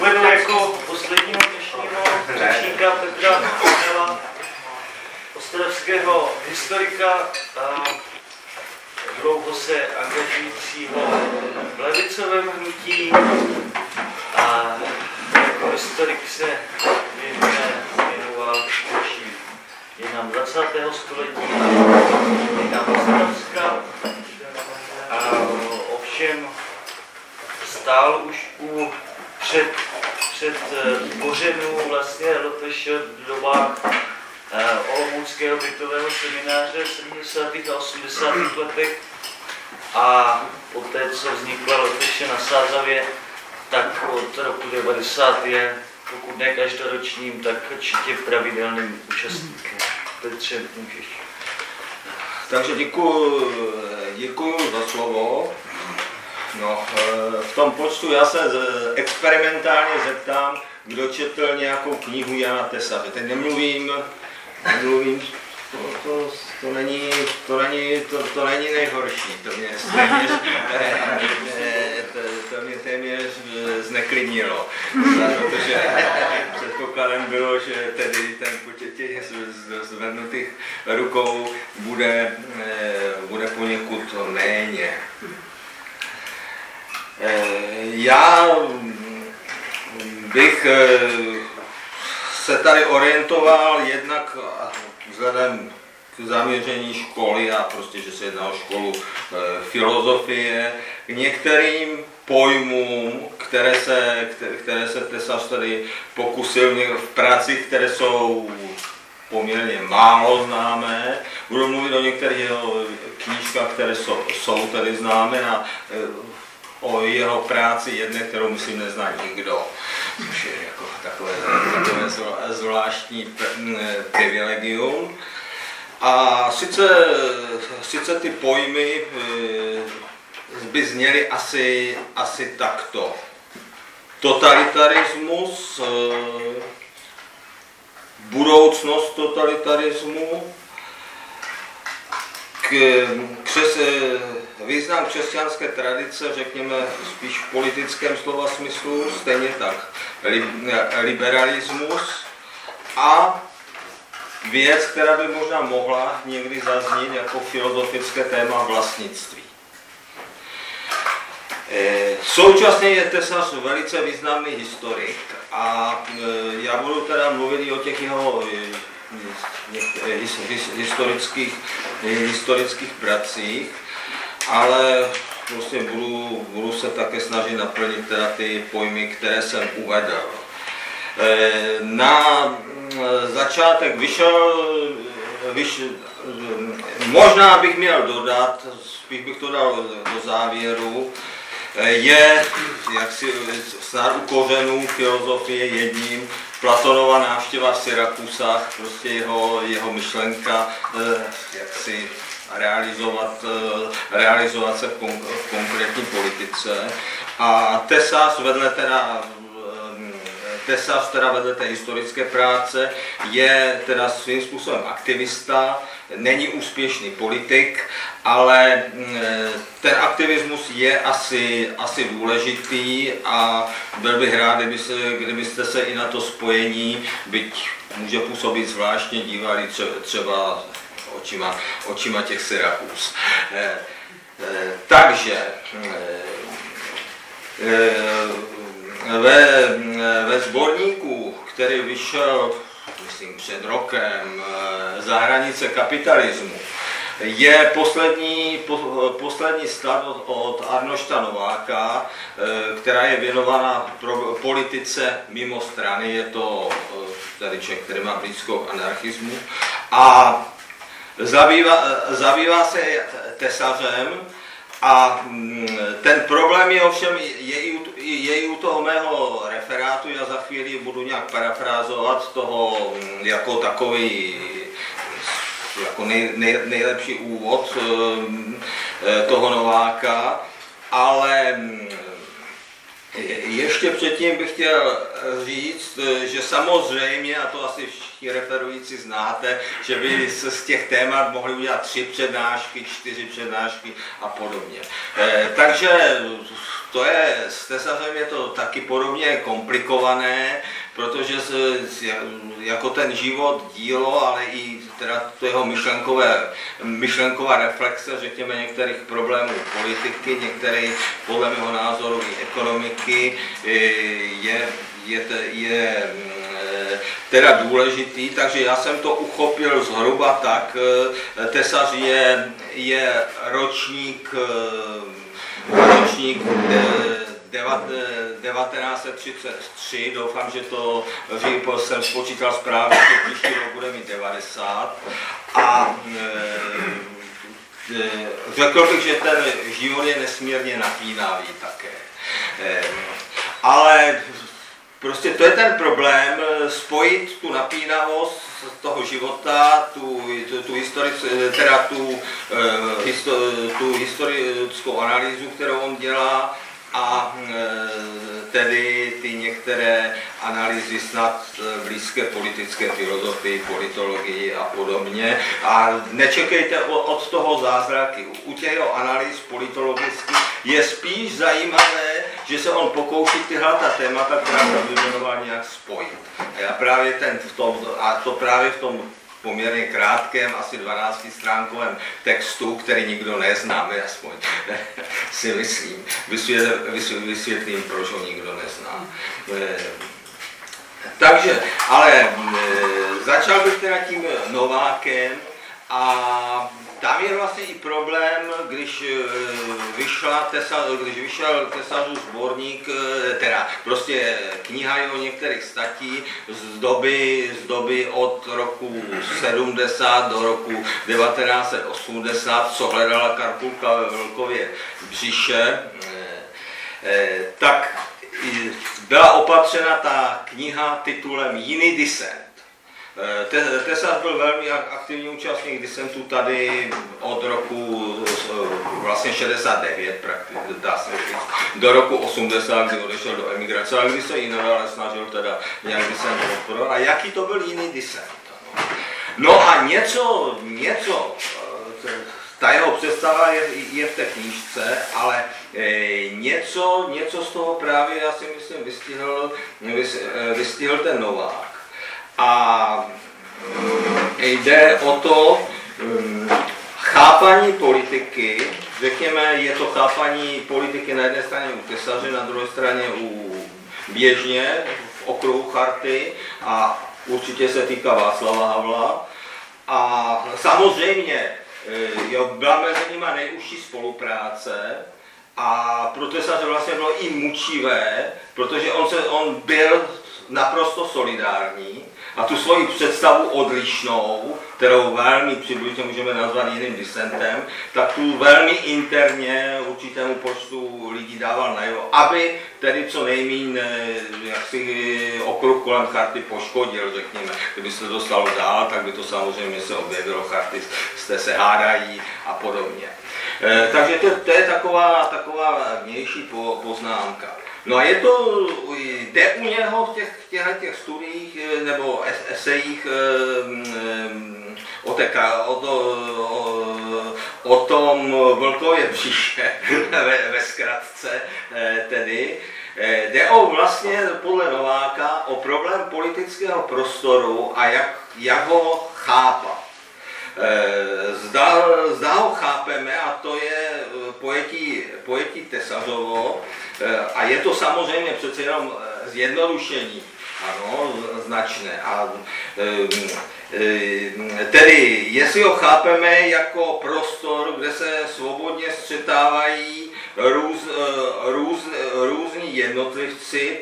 Uvedu jako posledního dnešního řečníka Petra Hanela, ostravského historika, dlouho se angažujícího v levicovém hnutí a jako historik se věnoval dějinám 20. století a dějinám Ostravska. Ovšem stál už před Bořenu vlastně LPŠ v dobách olomouckého bytového semináře v 70. a 80. letech a poté, co vznikla LPŠ na Sázavě, tak od roku 90 je, pokud ne každoročním, tak určitě pravidelným účastníkem. Petře, můžeš. Takže děkuju za slovo. No, v tom počtu já se experimentálně zeptám, kdo četl nějakou knihu Jana Tesaře. Teď nemluvím, to není nejhorší, to mě téměř zneklidnilo, protože předpokladem bylo, že tedy ten počet těch zvednutých rukou bude poněkud méně. Já bych se tady orientoval jednak vzhledem k zaměření školy a prostě, že se jedná o školu filozofie, k některým pojmům, které se Tesař tady pokusil v práci, které jsou poměrně málo známé. Budu mluvit o některých jeho knížkách, které jsou tady známé a o jeho práci jedné, kterou myslím nezná nikdo, což je jako takové zvláštní privilegium. A sice ty pojmy by zněly asi takto. Totalitarismus, budoucnost totalitarismu, význam křesťanské tradice, řekněme spíš v politickém slova smyslu, stejně tak liberalismus a věc, která by možná mohla někdy zaznít jako filozofické téma vlastnictví. Současně je Tesař velice významný historik a já budu teda mluvit i o těch jeho historických pracích, ale prostě budu se také snažit naplnit teda ty pojmy, které jsem uvedl. Na začátek možná bych měl dodat, spíš bych to dal do závěru, je jaksi snad u kořenů filozofie jedním Platonova návštěva v Syrakusách, prostě jeho myšlenka, jak si realizovat se v konkrétní politice. A Tesař vedle té historické práce je teda svým způsobem aktivista, není úspěšný politik, ale ten aktivismus je asi důležitý a byl bych rád, kdybyste se i na to spojení, byť může působit zvláštně, dívali třeba očima těch Syrakus. Takže ve sborníku, který vyšel, myslím, před rokem, Za hranice kapitalismu, je poslední stat od Arnošta Nováka, která je věnována politice mimo strany. Je to tady člověk, který má blízko k anarchismu a zabývá se Tesařem. A ten problém je ovšem je i u toho mého referátu, já za chvíli budu nějak parafrázovat toho jako takový jako nejlepší úvod toho Nováka, ale ještě předtím bych chtěl říct, že samozřejmě, a to asi všichni referující znáte, že by se z těch témat mohli udělat 3 přednášky, 4 přednášky a podobně. Takže to je, s tesařem je to taky podobně komplikované, protože jako ten život, dílo, ale i teda to jeho myšlenková reflexe, řekněme, některých problémů politiky, některých podle mého názoru i ekonomiky je teda důležitý, takže já jsem to uchopil zhruba tak. Tesař je ročník 1933, doufám, že jsem spočítal správně, že příští rok bude mít 90. A řekl bych, že ten život je nesmírně napínavý také. Ale prostě to je ten problém, spojit tu napínavost toho života, tu historickou analýzu, kterou on dělá, a tedy ty některé analýzy snad blízké politické filozofii, politologii a podobně. A nečekejte od toho zázraky. U těch analýz politologických je spíš zajímavé, že se on pokouší tyhle témata, která jsem vyjmenoval, nějak spojit. A já právě právě v tom poměrně krátkém, asi 12stránkovém textu, který nikdo nezná, aspoň si myslím, vysvětlím, proč ho nikdo nezná. Takže, ale začal bych teda tím Novákem, a tam je vlastně i problém, když vyšel Tesařův sborník, teda prostě kniha jeho některých statí z doby od roku 70 do roku 1980, co hledala Karkulka ve Vlkově břiše, tak byla opatřena ta kniha titulem Jiný disent. Tesař byl velmi aktivní účastník disentu tady od roku vlastně 69 dá se říct, do roku 80, kdy odešel do emigrace, ale kdy se i nadále snažil teda nějak disent podporovat. A jaký to byl jiný disent? No a něco, ta jeho představa je v té knížce, ale něco z toho právě, já si myslím, vystihl ten Novák. A jde o to chápání politiky, řekněme, je to chápání politiky na jedné straně u Tesaře, na druhé straně běžně v okruhu Charty, a určitě se týká Václava Havla. A samozřejmě byla mezi nimi nejužší spolupráce, a pro Tesaře vlastně bylo i mučivé, protože on byl naprosto solidární a tu svoji představu odlišnou, kterou velmi přibližně můžeme nazvat jiným disentem, tak tu velmi interně určitému počtu lidí dával najevo, aby tedy co nejméně jaksi okruh kolem Charty poškodil, řekněme. Kdyby se to dostalo dál, tak by to samozřejmě se objevilo, Chartisté se hádají a podobně. Takže to je taková vnější poznámka. No a jde u něho v těch studiích nebo esejích o tom Vlkově břiše, ve zkratce tedy, jde vlastně podle Nováka o problém politického prostoru a jak ho chápat. Zda ho chápeme, a to je pojetí Tesařovo, a je to samozřejmě přece jenom zjednodušení, ano, značné. A tedy, jestli ho chápeme jako prostor, kde se svobodně střetávají různí jednotlivci,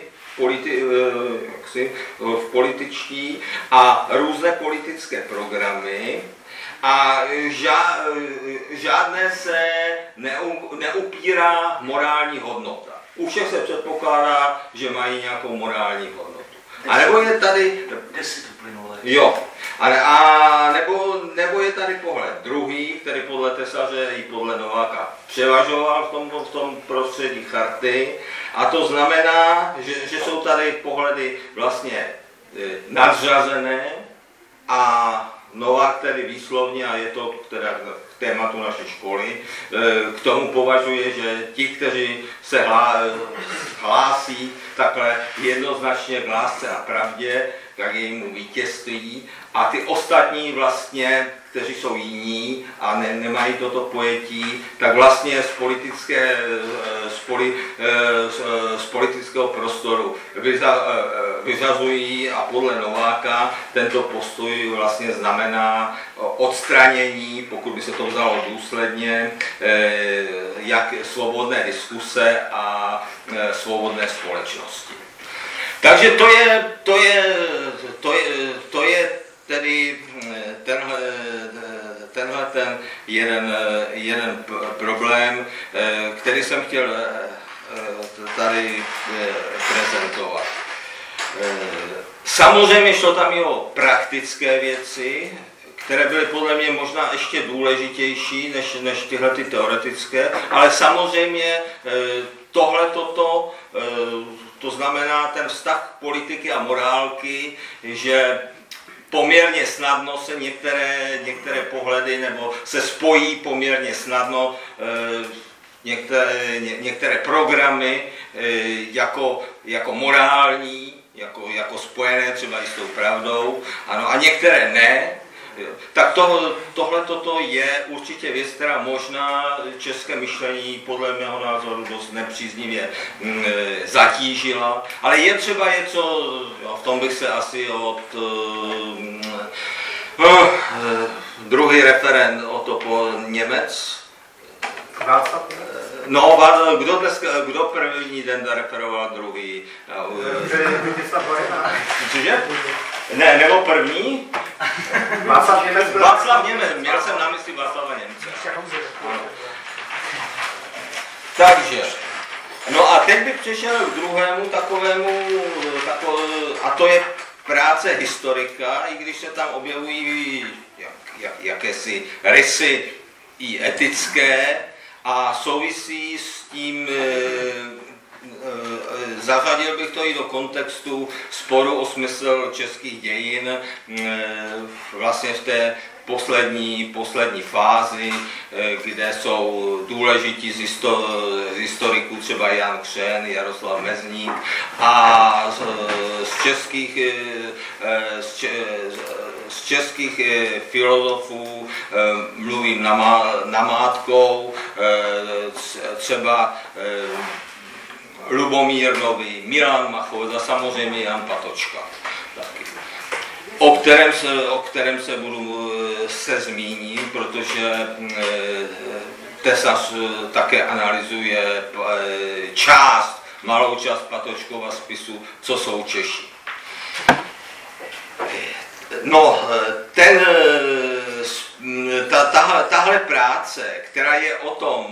političtí a různé politické programy, a žádné se neupírá morální hodnota. U všech se předpokládá, že mají nějakou morální hodnotu. A nebo je tady... Kde si to plynule? Jo. A nebo je tady pohled druhý, který podle Tesaře i podle Nováka převažoval v tom prostředí charty. A to znamená, že jsou tady pohledy vlastně nadřazené a Novák tedy výslovně, a je to teda k tématu naší školy, k tomu považuje, že ti, kteří se hlásí takhle jednoznačně k lásce a pravdě, k jejímu vítězství, a ty ostatní vlastně, kteří jsou jiní a nemají toto pojetí, tak vlastně z politického prostoru vyřazují, a podle Nováka tento postoj vlastně znamená odstranění, pokud by se to vzalo důsledně, jak svobodné diskuse a svobodné společnosti. Takže to je tedy tenhle jeden problém, který jsem chtěl tady prezentovat. Samozřejmě šlo tam i o praktické věci, které byly podle mě možná ještě důležitější než tyhle ty teoretické, ale samozřejmě to znamená ten vztah politiky a morálky, že poměrně snadno se některé pohledy nebo se spojí poměrně snadno některé programy jako morální, jako spojené třeba i s tou pravdou, ano, a některé ne. Tak tohle je určitě věc, která možná české myšlení podle mého názoru dost nepříznivě zatížila, ale je třeba něco, v tom bych se asi od druhý referent po Němec. No, kdo první den referoval druhý? Cože? Ne, nebo první? Václav Němec, měl jsem na mysli Václava Němce. Takže, no a teď bych přešel k druhému takovému, a to je práce historika, i když se tam objevují jakési rysy i etické, a souvisí s tím, zařadil bych to i do kontextu sporu o smysl českých dějin, vlastně v té poslední fázi, kde jsou důležití z historiků třeba Jan Křen, Jaroslav Mezník, a z českých filozofů mluvím namátkou, třeba Lubomír Nový, Milan Machov a samozřejmě Jan Patočka. Taky. O kterém se budu se zmíním, protože Tesař také analyzuje malou část Patočkova spisu, co jsou Češi. No, tahle práce, která je o tom,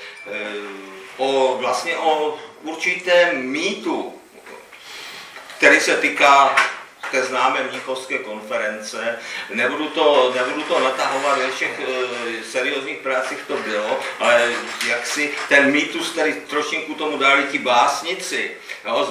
vlastně o určitém mýtu, který se týká té známé mnichovské konference. Nebudu to natahovat, ve všech seriózních prácích to bylo, ale jaksi ten mýtus, který trošinku tomu dali ti básnici, jo,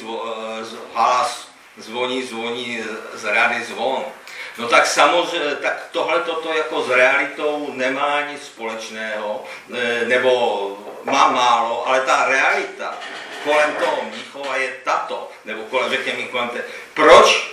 zvoní z rady zvon. No tak samozřejmě, tak tohle jako s realitou nemá nic společného, nebo má málo, ale ta realita kolem toho Mnichova je tato, nebo kolem té. Proč?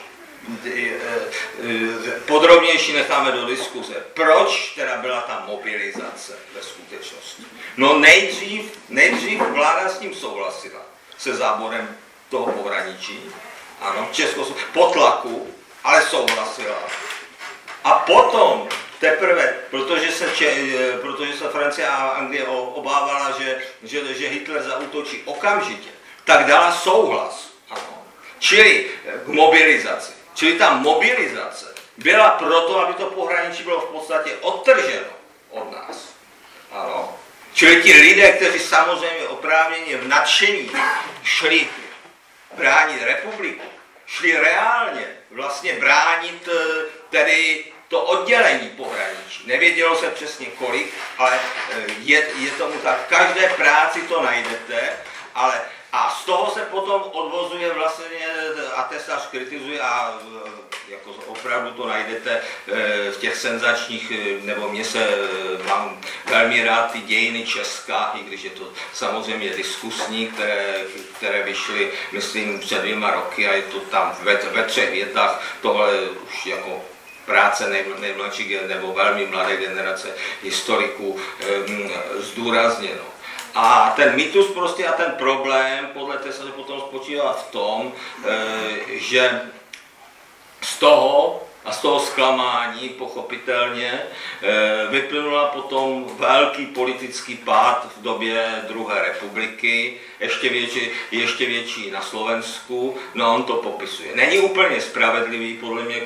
Podrobnější necháme do diskuze. Proč teda byla ta mobilizace ve skutečnosti? No nejdřív vláda s tím souhlasila, se záborem toho pohraničí, ano, po tlaku, ale souhlasila. A potom teprve, protože se Francie a Anglie obávala, že Hitler zaútočí okamžitě, tak dala souhlas. Ano. Čili k mobilizaci. Čili ta mobilizace byla proto, aby to pohraničí bylo v podstatě odtrženo od nás. Ano. Čili ti lidé, kteří samozřejmě oprávněně v nadšení šli bránit republiku, šli reálně vlastně bránit tedy to oddělení pohraničí. Nevědělo se přesně kolik, ale je tomu tak. V každé práci to najdete, ale a z toho se potom odvozuje vlastně, a tesař kritizuje a jako opravdu to najdete v těch senzačních, nebo mám velmi rád ty dějiny Česka, i když je to samozřejmě diskusní, které vyšly, myslím, před 2 roky a je to tam ve 3 větách, tohle už jako práce nejmladší nebo velmi mladé generace historiků zdůrazněno. A ten mýtus prostě a ten problém podle té se potom spočívá v tom, že z toho zklamání pochopitelně vyplynula potom velký politický pád v době druhé republiky, ještě větší na Slovensku, no on to popisuje. Není úplně spravedlivý, podle mě,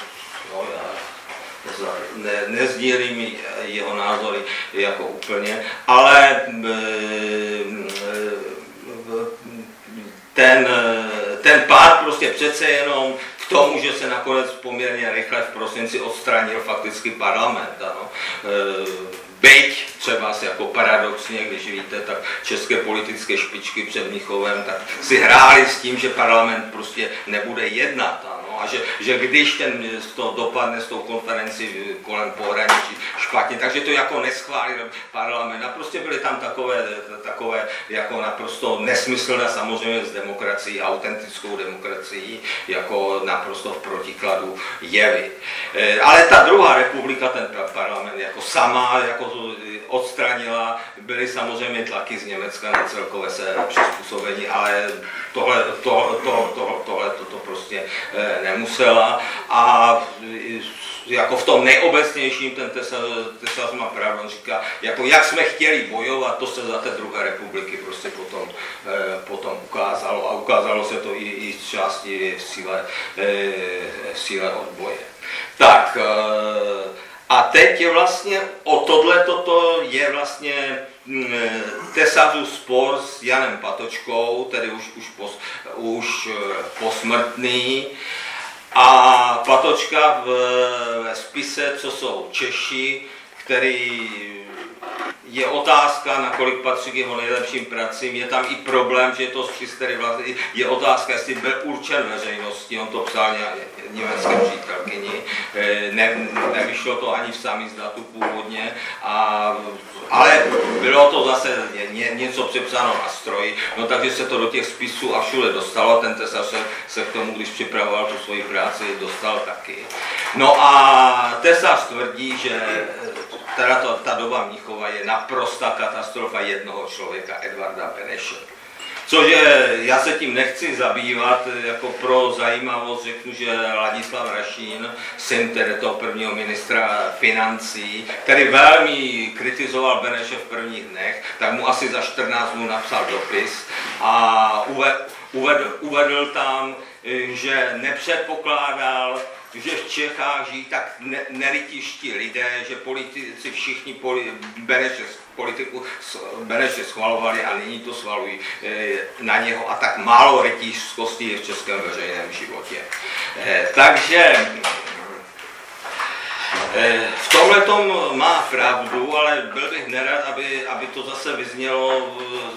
nezdílím jeho názory jako úplně, ale ten pád prostě přece jenom k tomu, že se nakonec poměrně rychle v prosinci odstranil fakticky parlament. Ano. Byť třeba jako paradoxně, když víte, tak české politické špičky před Mnichovem tak si hráli s tím, že parlament prostě nebude jednat. Ano. A že když to dopadne s tou konferenci kolem pohraničí špatně, takže to jako neschválil parlament. A prostě byly tam takové jako naprosto nesmyslné, samozřejmě s demokracií, autentickou demokracií, jako naprosto v protikladu jevy. Ale ta druhá republika, ten parlament jako sama jako odstranila, byly samozřejmě tlaky z Německa na celkové se přizpůsobení, ale tohle prostě nemusela a jako v tom nejobecnějším ten Tesař má pravdu, on říká, jako jak jsme chtěli bojovat, to se za té druhé republiky prostě potom ukázalo a ukázalo se to i z části v síle odboje. Tak, a teď je vlastně o tohleto je vlastně Tesařův spor s Janem Patočkou, tedy už posmrtný. A Patočka ve spise, co jsou Češi, který je otázka, nakolik patří k jeho nejlepším pracím. Je tam i problém, že je to spis, který vlastně je otázka, jestli byl určen veřejnosti. On to psal německé přítelkyni. Nevyšlo to ani v samizdátu původně, ale bylo to zase něco přepsáno na stroji, no takže se to do těch spisů a všude dostalo. Ten Tesař se k tomu, když připravoval tu svoji práci, dostal taky. No a Tesař tvrdí, že teda ta doba Mnichova je naprostá katastrofa jednoho člověka, Edvarda Beneše. Cože já se tím nechci zabývat, jako pro zajímavost řeknu, že Ladislav Rašín, syn tedy toho prvního ministra financí, který velmi kritizoval Beneše v prvních dnech, tak mu asi za 14 dnů napsal dopis a uvedl tam, že nepředpokládal, že v Čechách žijí tak nerytiští lidé, že politici všichni Beneše schvalovali a nyní to schvalují na něho a tak málo rytířskosti je v českém veřejném životě. Takže v tomhletom má pravdu, ale byl bych nerad, aby to zase vyznělo.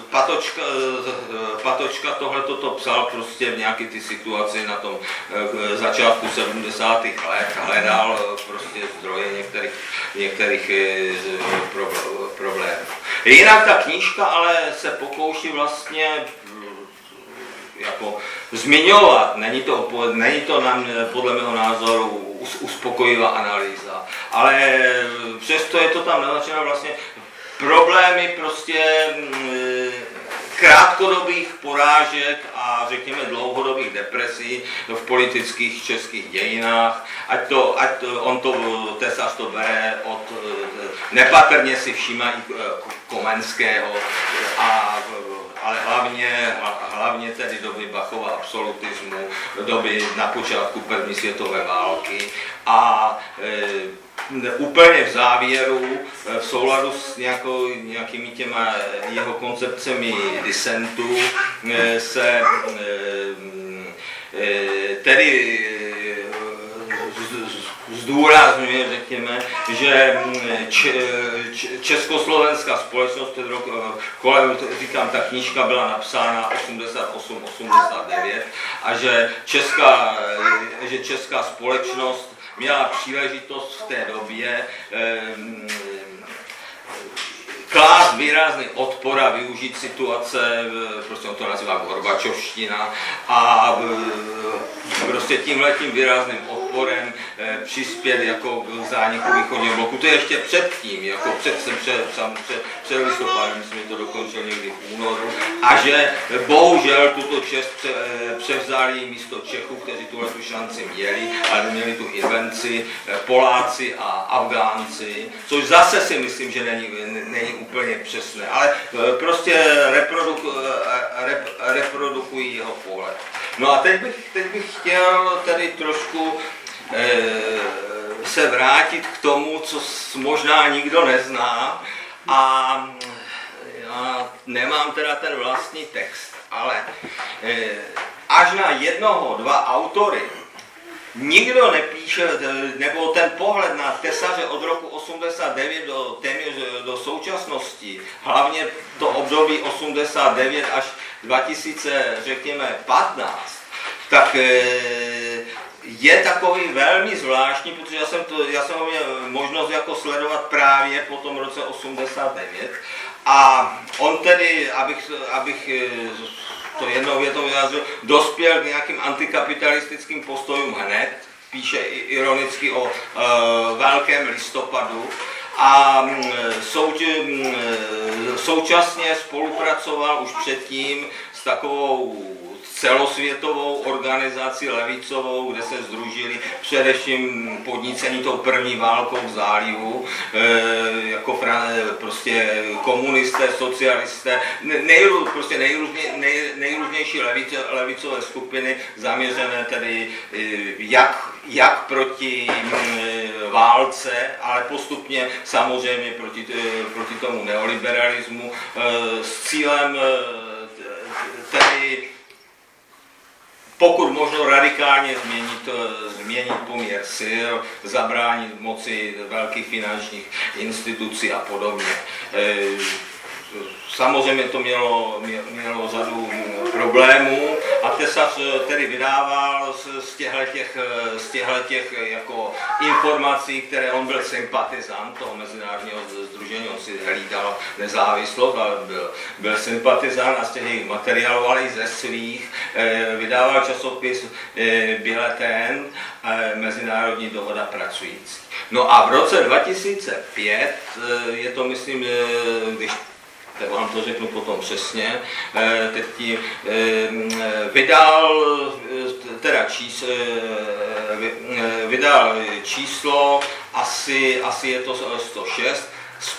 Patočka tohleto psal prostě v nějaké ty situaci na tom začátku 70. let, hledal prostě zdroje některých problémů. Jinak ta knížka ale se pokouší vlastně jako zmiňovat, není to podle mého názoru uspokojivá analýza, ale přesto je to tam naznačeno vlastně problémy prostě krátkodobých porážek a řekněme dlouhodobých depresí v politických českých dějinách, ať Tesař to bere nepatrně si všímá i Komenského, ale hlavně tedy doby Bachova absolutismu, doby na počátku první světové války a úplně v závěru, v souladu s nějakými těma jeho koncepcemi disentu, se tedy zdůrazňuje, řekněme, že československá společnost, říkám, ta knížka byla napsána 88-89 a že česká společnost měla příležitost v té době klást výrazný odpor a využít situace, prostě on to nazývá Gorbačovština, a prostě tímhletím výrazným odporem přispět jako k zániku východního bloku. To je ještě předtím, jako před listopadem, myslím, že to dokončil někdy v únoru, a že bohužel tuto čest převzali místo Čechů, kteří tuhle tu šanci měli, ale měli tu invenci Poláci a Afgánci, což zase si myslím, že není úplně přesné, ale prostě reprodukují jeho pohled. No a teď bych chtěl tady trošku se vrátit k tomu, co možná nikdo nezná, a já nemám teda ten vlastní text, ale až na jednoho, dva autory nikdo nepíše, nebo ten pohled na tesaře od roku 89 téměř do současnosti, hlavně to období 89 až 2000, řekněme, 15, tak je takový velmi zvláštní, protože já jsem ho měl možnost jako sledovat právě po tom roce 89, a on tedy, abych to jednou větou vyjádřil, dospěl k nějakým antikapitalistickým postojům hned, píše ironicky o velkém listopadu, a současně spolupracoval už předtím s takovou celosvětovou organizaci levicovou, kde se sdružili především podnícení tou první válkou v zálivu, jako prostě komunisté, socialisté, nejrůznější levicové skupiny zaměřené tedy jak proti válce, ale postupně samozřejmě proti tomu neoliberalismu s cílem tedy pokud možno radikálně změnit poměr sil, zabránit moci velkých finančních institucí a podobně. Samozřejmě to mělo problémů a tesař tedy vydával z těchto jako informací, které on byl sympatizant toho mezinárodního sdružení, on si hlídal nezávislost, ale byl sympatizant a z těch materiálů, ale i ze svých vydával časopis Biletén, Mezinárodní dohoda pracující. No a v roce 2005, je to myslím, tak vám to řeknu potom přesně, teď vydal číslo, asi je to 106, s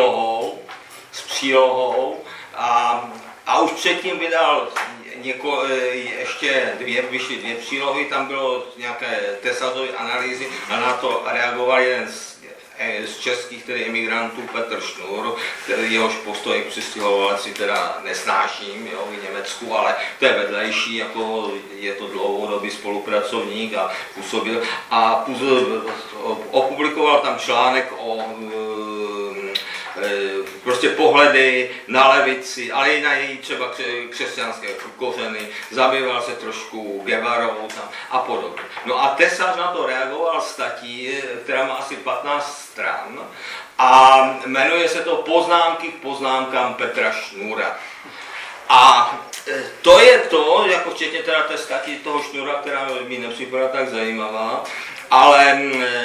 přílohou a už předtím vydal ještě vyšly dvě přílohy, tam bylo nějaké tesařové analýzy a na to reagoval jeden z českých tedy emigrantů Petr Šnur, jehož postoj k přistěhovalci teda nesnáším, jo, v Německu, ale to je vedlejší, jako je to dlouhodobý spolupracovník a působil a opublikoval tam článek o prostě pohledy na levici, ale i na její třeba křesťanské kořeny, zabýval se trošku Guevarou a podobně. No a tesař na to reagoval statí, která má asi 15 stran a jmenuje se to Poznámky k poznámkám Petra Šnura. A to je to, jako včetně teda té stati toho Šnura, která mi nepřipadá tak zajímavá, ale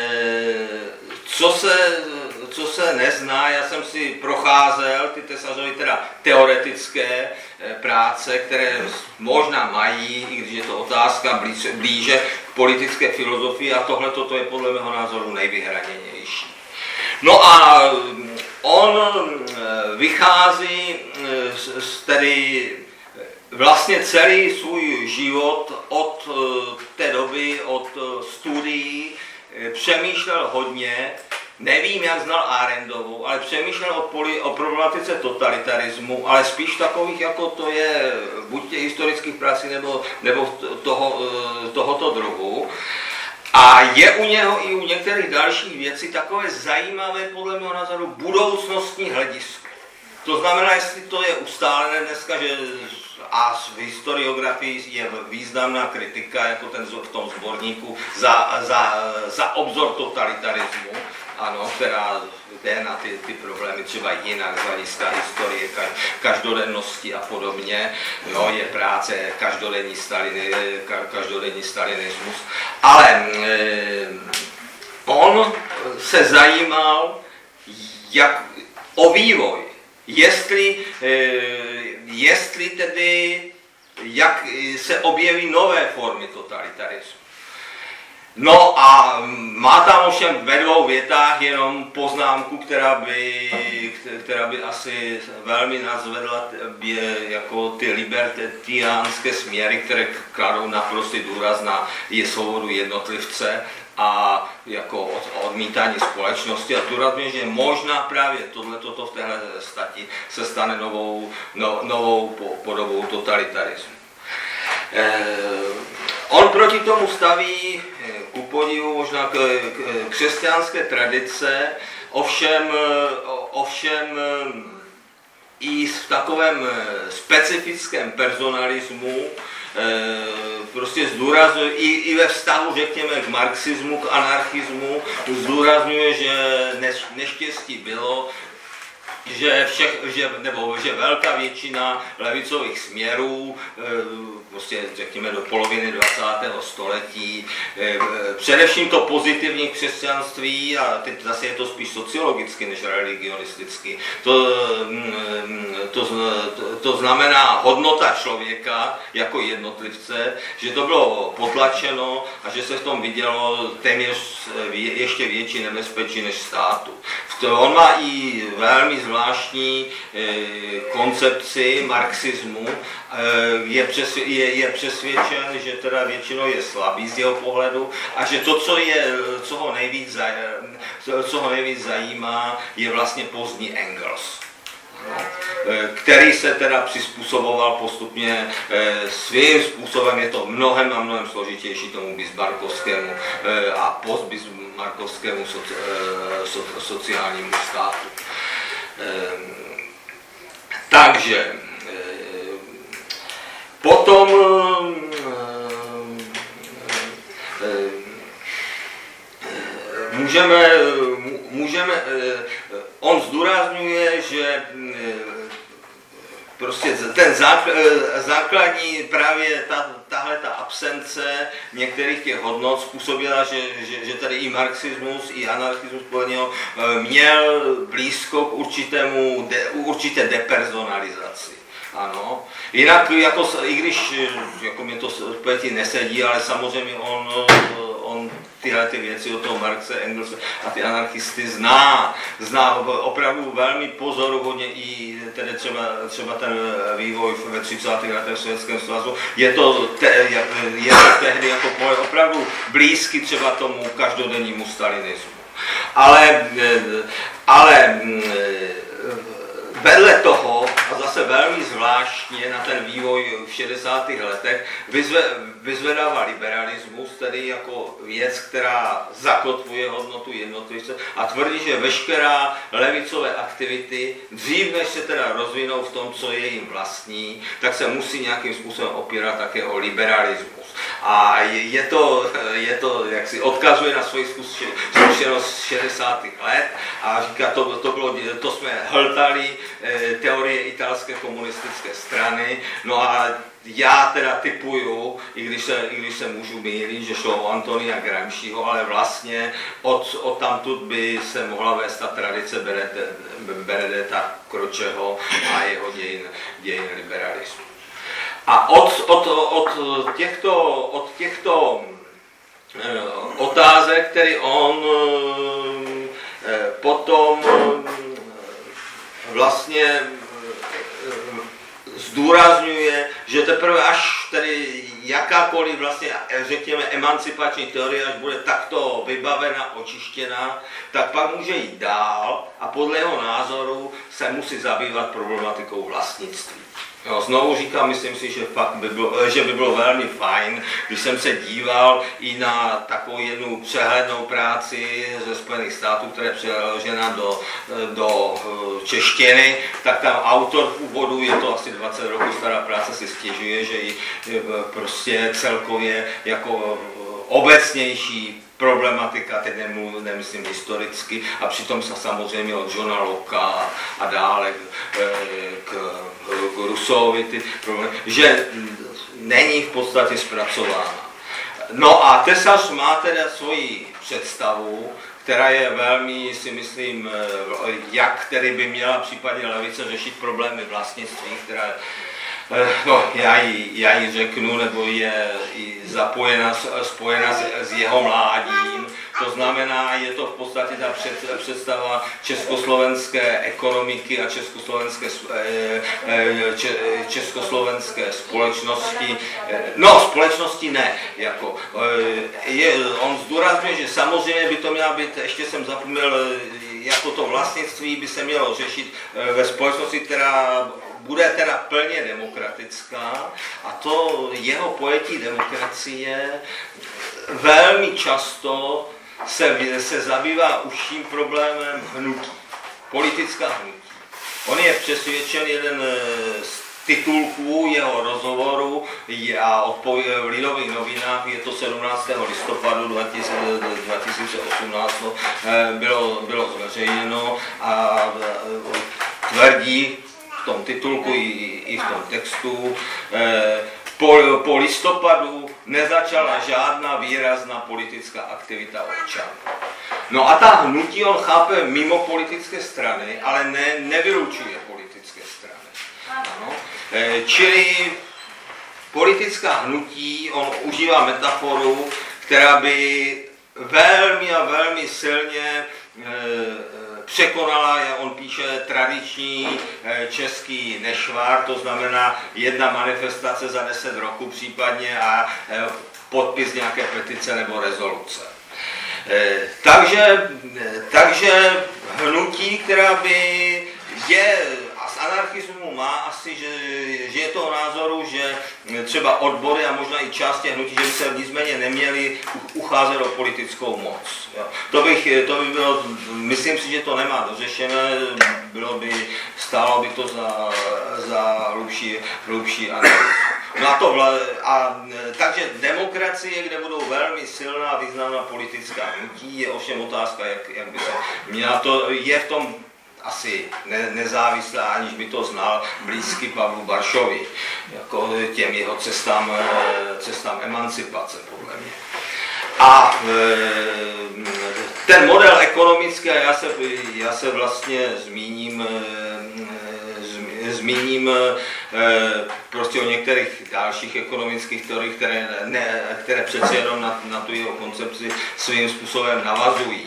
co se nezná, já jsem si procházel ty tesařové teda teoretické práce, které možná mají, i když je to otázka blíže k politické filozofii, a tohle to je podle mého názoru nejvyhraněnější. No a on vychází tedy vlastně celý svůj život od té doby, od studií, přemýšlel hodně, nevím, jak znal Arendovou, ale přemýšlel o problematice totalitarismu, ale spíš takových, jako to je buď těch historických prací, nebo tohoto druhu. A je u něho i u některých dalších věcí takové zajímavé, podle mého názoru, budoucnostní hledisko. To znamená, jestli to je ustálené dneska, že a v historiografii je významná kritika, jako ten v tom sborníku, za obzor totalitarismu, ano, která jde na ty problémy třeba jinak z hlediska historie, každodennosti a podobně. Jo, je práce každodenní stalinismus. Ale on se zajímal o vývoj. Jestli tedy, jak se objeví nové formy totalitarismu. No a má tam ovšem ve 2 větách jenom poznámku, která by asi velmi nazvedla jako ty libertariánské směry, které kladou naprostý důraz na svobodu jednotlivce a jako odmítání společnosti a zdůrazňuje, že možná právě toto v téhle stati se stane novou podobou totalitarismu. On proti tomu staví ku podivu možná křesťanské tradice, ovšem i v takovém specifickém personalismu, prostě zdůrazňuje i ve vztahu, řekněme, k marxismu, k anarchismu, zdůrazňuje, že neštěstí bylo, že velká většina levicových směrů, prostě řekněme do poloviny 20. století, především to pozitivní křesťanství, a teď zase je to spíš sociologicky než religionisticky, to znamená hodnota člověka jako jednotlivce, že to bylo potlačeno a že se v tom vidělo téměř ještě větší nebezpečí než státu. On má i velmi zvláštní koncepci marxismu, je přesvědčen, že teda většinou je slabý z jeho pohledu a že to, co ho nejvíc zajímá, je vlastně pozdní Engels, který se teda přizpůsoboval postupně svým způsobem, je to mnohem a mnohem složitější tomu bismarckovskému a postbismarckovskému sociálnímu státu. Takže potom on zdůrazňuje, že prostě ten základní právě tahle absence některých těch hodnot způsobila, že tady i marxismus, i anarchismus podle něho měl blízko k určité depersonalizaci. Ano. Jinak, i když jako mě to zpětí nesedí, ale samozřejmě on tyhle ty věci od toho Marxe, Engelse a ty anarchisty zná opravdu velmi pozoruhodně i tedy třeba ten vývoj ve 30. letech v Sovětském svazu. Je to tehdy jako opravdu blízky třeba tomu každodennímu stalinismu. Ale vedle toho, a zase velmi zvláštně na ten vývoj v 60. letech, vyzvedává liberalismus, tedy jako věc, která zakotvuje hodnotu jednotlivce a tvrdí, že veškerá levicové aktivity, dřív než se teda rozvinou v tom, co je jim vlastní, tak se musí nějakým způsobem opírat také o liberalismus. A je to jak si odkazuje na svoji zkušenost z 60. let a říká, to jsme hltali teorie italské komunistické strany, no a já teda tipuju, i když se můžu mýlit, že šlo o Antonia Gramsciho, ale vlastně od tamtud by se mohla vést ta tradice Benedetta Croceho a jeho dějin liberalismu. A od těchto otázek, který on potom vlastně zdůrazňuje, že teprve až tedy jakákoliv vlastně, řekněme, emancipační teorie, až bude takto vybavena, očištěna, tak pak může jít dál a podle jeho názoru se musí zabývat problematikou vlastnictví. No, znovu říkám, myslím si, že by bylo velmi fajn, když jsem se díval i na takovou jednu přehlednou práci ze Spojených států, která je přeložena do češtiny, tak tam autor v úvodu, je to asi 20 roků stará práce, si stěžuje, že ji prostě celkově jako obecnější problematika, teď nemyslím historicky, a přitom se samozřejmě od Johna Locka a dále k Rousseauovi ty problémy, že není v podstatě zpracována. No a Tesař má teda svoji představu, která je velmi, si myslím, jak tedy by měla případně levice řešit problémy vlastnictví, která no, já ji řeknu, nebo je i spojena s jeho mládím. To znamená, je to v podstatě ta představa československé ekonomiky a československé společnosti. No, společnosti ne. Jako, on zdůrazňuje, že samozřejmě by to měla být, ještě jsem zapomněl, jako to vlastnictví by se mělo řešit ve společnosti, která bude teda plně demokratická, a to jeho pojetí demokracie velmi často se zabývá užším problémem hnutí, politická hnutí. On je přesvědčen, jeden z titulků jeho rozhovoru a v Lidových novinách, je to 17. listopadu 2018, bylo zveřejněno a tvrdí v tom titulku i v tom textu, po listopadu nezačala žádná výrazná politická aktivita občanů. No a ta hnutí on chápe mimo politické strany, ale nevylučuje politické strany. Ano. Čili politická hnutí, on užívá metaforu, která by velmi a velmi silně překonala, on píše, tradiční český nešvar, to znamená jedna manifestace za 10 roků případně a podpis nějaké petice nebo rezoluce. Takže hnutí, která by je z anarchismu má asi, že je toho názoru, že třeba odbory a možná i část těch hnutí, že by se nicméně neměli ucházet o politickou moc. Jo. To by bylo, myslím si, že to nemá dořešené, stálo by to za hlubší analýzu. No takže demokracie, kde budou velmi silná a významná politická hnutí, je ovšem otázka, jak by se měla, to je v tom asi nezávislá, aniž by to znal, blízký Pavlu Baršovi, jako těm jeho cestám emancipace, podle mě. A ten model ekonomický, a já se vlastně zmíním prostě o některých dalších ekonomických teoriích, které přece jenom na tu jeho koncepci svým způsobem navazují.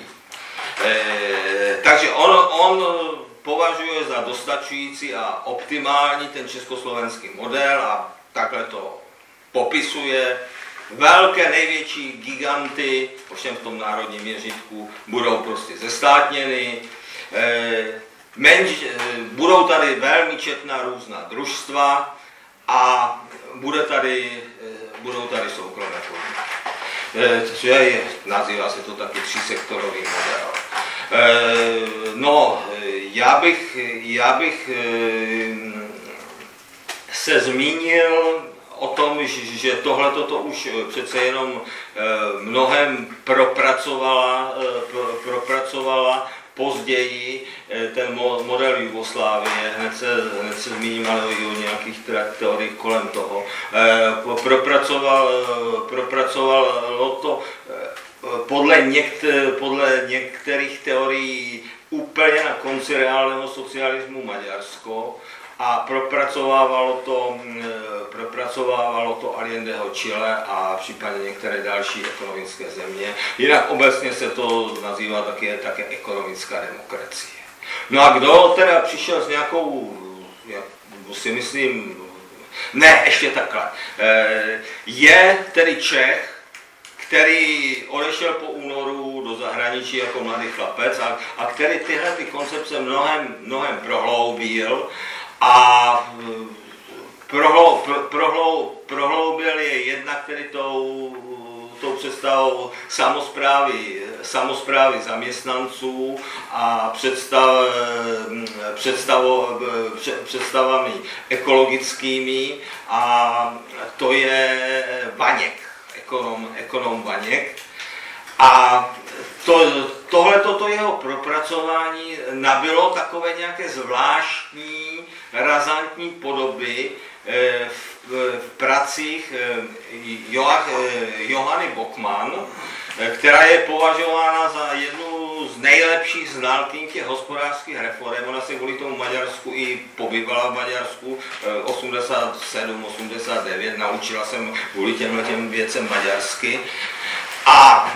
Takže on považuje za dostačující a optimální ten československý model a takhle to popisuje. Velké největší giganty, ovšem v tom národním měřítku, budou prostě zestátněny. Budou tady velmi četná různá družstva a budou tady soukromé podniky. Nazývá se to taky třísektorový model. Já bych se zmínil o tom, že tohle toto už přece jenom mnohem propracovala později ten model Jugoslávie, hned se zmíním, ale i o nějakých teoriích kolem toho. Propracovalo to podle některých teorií úplně na konci reálného socialismu Maďarsko a propracovávalo to Allendeho Chile a případně některé další ekonomické země. Jinak obecně se to nazývá také ekonomická demokracie. No a kdo teda přišel s nějakou, si myslím, ne, ještě takhle, je tedy Čech, který odešel po únoru do zahraničí jako mladý chlapec a který tyhle koncepce mnohem prohloubil a prohloubil je jednak tedy tou představou samosprávy zaměstnanců a představami ekologickými, a to je Vaněk, ekonom Vaněk. A tohleto jeho propracování nabylo takové nějaké zvláštní, razantní podoby v pracích Johany Bockmann, která je považována za jednu z nejlepších znalkyň těch hospodářských reform. Ona se kvůli tomu Maďarsku i pobývala v Maďarsku 87, 89, naučila jsem kvůli těm věcem maďarsky. A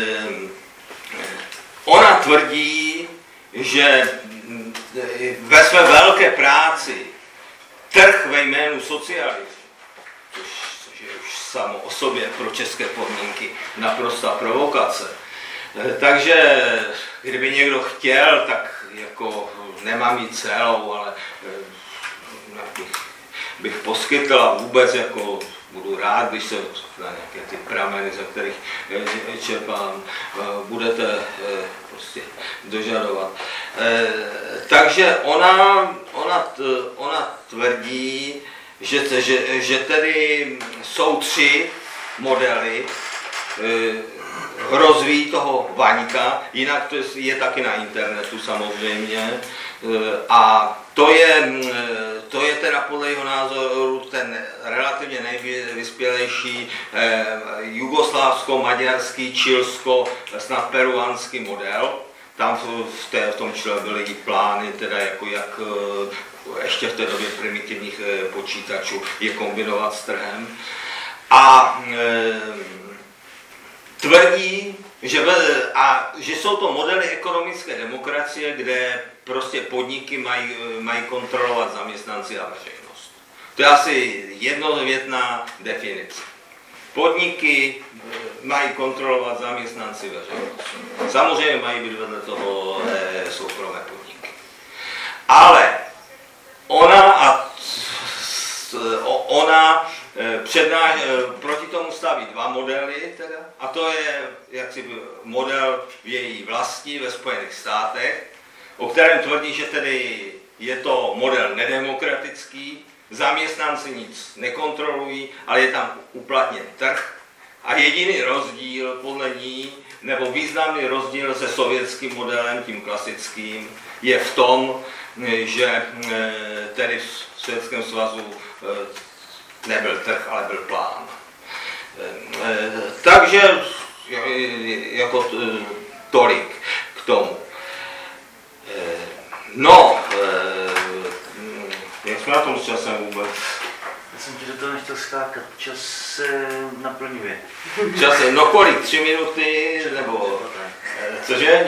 ona tvrdí, že ve své velké práci Trh ve jménu socialismu, což je už samo o sobě pro české podmínky naprostá provokace. Takže kdyby někdo chtěl, tak jako nemám ji celou, ale bych poskytl, a vůbec jako budu rád, když se na nějaké ty prameny, ze kterých čerpám, budete prostě dožadovat. Takže ona tvrdí, že tedy jsou 3 modely rozvíjí toho Vaňka, jinak to je taky na internetu samozřejmě, a to je teda podle jeho názoru ten relativně nejvyspělejší jugoslávsko-maďarský, čilsko, snad peruánský model. Tam v tom čele byly i plány, teda jako jak ještě v té době primitivních počítačů je kombinovat s trhem. Tvrdí, že jsou to modely ekonomické demokracie, kde prostě podniky mají kontrolovat zaměstnanci a veřejnost. To je asi jednovětná definice. Podniky mají kontrolovat zaměstnanci veřejnost. Samozřejmě mají být vedle toho soukromé podniky. Ale ona proti tomu staví 2 modely, teda, a to je jaksi model v její vlasti ve Spojených státech, o kterém tvrdí, že tedy je to model nedemokratický, zaměstnanci nic nekontrolují, ale je tam uplatněn trh. A jediný rozdíl podle ní, nebo významný rozdíl se sovětským modelem, tím klasickým, je v tom, že tedy v Sovětském svazu nebyl trh, ale byl plán. Takže jako tolik k tomu. Jak jsme na tom s časem vůbec? Já jsem ti do toho nechtěl skákat, čas se naplňuje. Čas, kolik? 3 minuty? Nebo cože?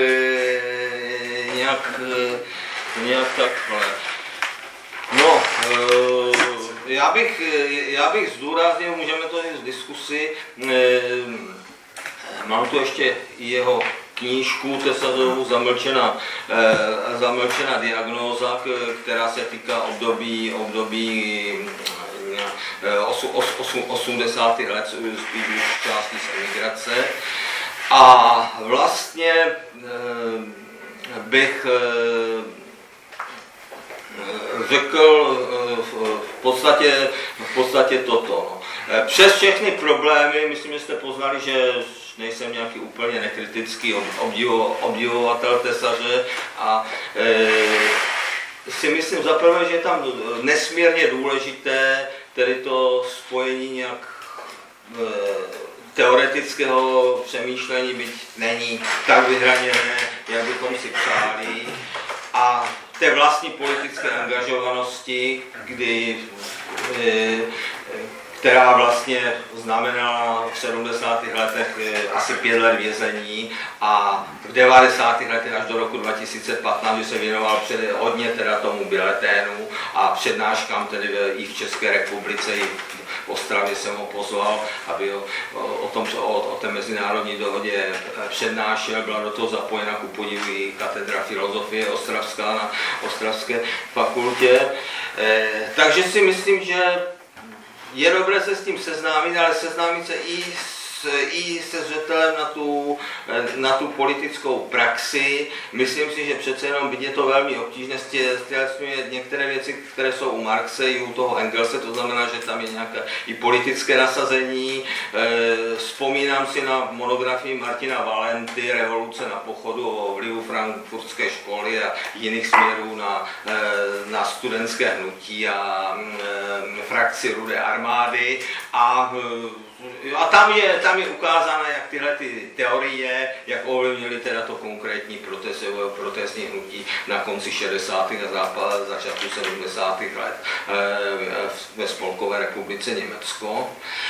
Nějak takhle. Já bych zdůraznil, můžeme to říct v diskusi, mám tu ještě jeho knížku Tesařovu Zamlčená diagnóza, která se týká období 80. let, spíš části z emigrace. A vlastně bych řekl v podstatě toto. Přes všechny problémy, myslím, že jste poznali, že nejsem nějaký úplně nekritický obdivovatel tesaře, a si myslím zaprvé, že je tam nesmírně důležité tedy to spojení nějak teoretického přemýšlení, byť není tak vyhraněné, jak bychom si přáli, a té vlastní politické angažovanosti, která vlastně znamenala v 70. letech asi 5 let vězení a v 90. letech až do roku 2015, že se věnoval hodně teda tomu bileténu a přednáškám tedy i v České republice, i Ostravě jsem ho pozval, aby o té mezinárodní dohodě přednášel, byla do toho zapojena ku podivu i katedra filozofie ostravská na Ostravské fakultě. Takže si myslím, že je dobré se s tím seznámit, ale seznámit se i se zřetelem na tu politickou praxi. Myslím si, že přece jenom, byť je to velmi obtížné, stělesňuje některé věci, které jsou u Marxe i u toho Engelse, to znamená, že tam je nějaké i politické nasazení. Vzpomínám si na monografii Martina Valenty, Revoluce na pochodu, o vlivu frankfurtské školy a jiných směrů na studentské hnutí a frakci Rudé armády. A tam je ukázána, jak tyhle ty teorie, jak ovlivnily teda to konkrétní protestní hnutí na konci 60. a začátku 70. let ve Spolkové republice Německo.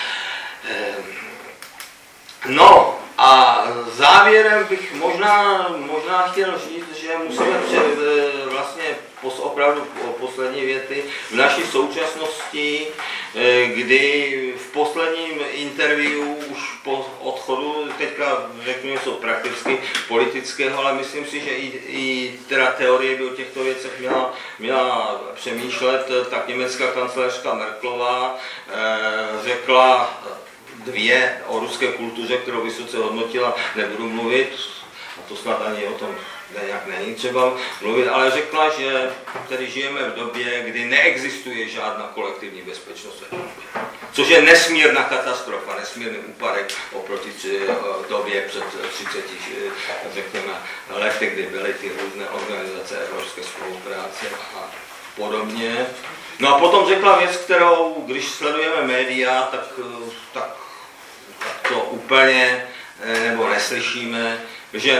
No a závěrem bych možná chtěl říct, že musíme vlastně opravdu poslední věty v naší současnosti, kdy v posledním interview už po odchodu, teďka řeknu něco prakticky politického, ale myslím si, že i teda teorie by o těchto věcech měla přemýšlet, tak německá kancléřka Merkelová řekla dvě o ruské kultuře, kterou vysoce hodnotila, nebudu mluvit, a to snad ani o tom nějak není třeba mluvit, ale řekla, že tady žijeme v době, kdy neexistuje žádná kolektivní bezpečnost v Evropě. Což je nesmírná katastrofa, nesmírný úpadek oproti době před 30, řekněme, lety, kdy byly ty různé organizace evropské spolupráce a podobně. No a potom řekla věc, kterou, když sledujeme média, tak to úplně nebo neslyšíme, že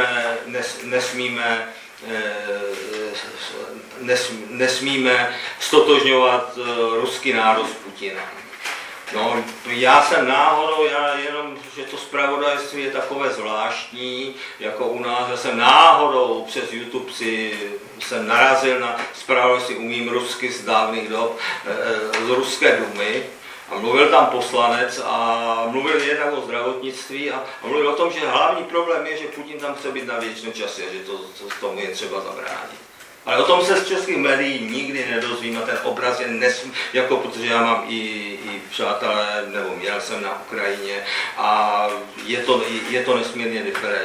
nesmíme stotožňovat ruský národ s Putinem. No, já jsem náhodou, jenom, že to zpravodajství je takové zvláštní, jako u nás, já jsem náhodou přes YouTube jsem narazil na zpravodajství, umím rusky z dávných dob, z ruské Dumy. A mluvil tam poslanec a mluvil jednak o zdravotnictví a mluvil o tom, že hlavní problém je, že Putin tam chce být na věčné časy a že tomu je třeba zabránit. Ale o tom se z českých médií nikdy nedozvím a ten obraz je jako protože já mám i přátelé, nebo měl jsem na Ukrajině a je to nesmírně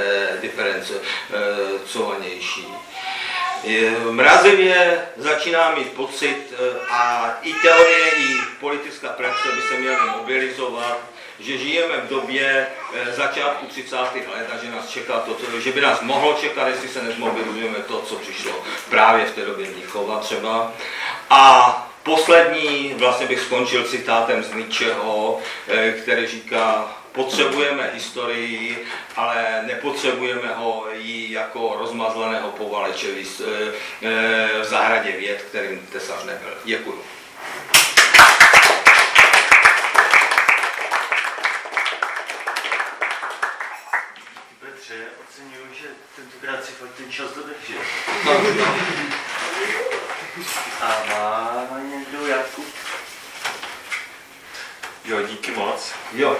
diferencovanější. Mrazivě začíná mít pocit a i teorie, i politická praxe by se měly mobilizovat, že žijeme v době začátku 30. let a že nás čeká to, že by nás mohlo čekat, jestli se nezmobilizujeme to, co přišlo právě v té době Mnichova třeba. A poslední, vlastně bych skončil citátem z Nietzscheho, který říká: potřebujeme historii, ale nepotřebujeme ho jí jako rozmazleného povaleče v zahradě věd, kterým tesař nebyl. Děkuju. Petře, oceňuji, že tentokrát si fakt ten čas dodržel. A má někdo Jakub? Jo, díky moc. Jo.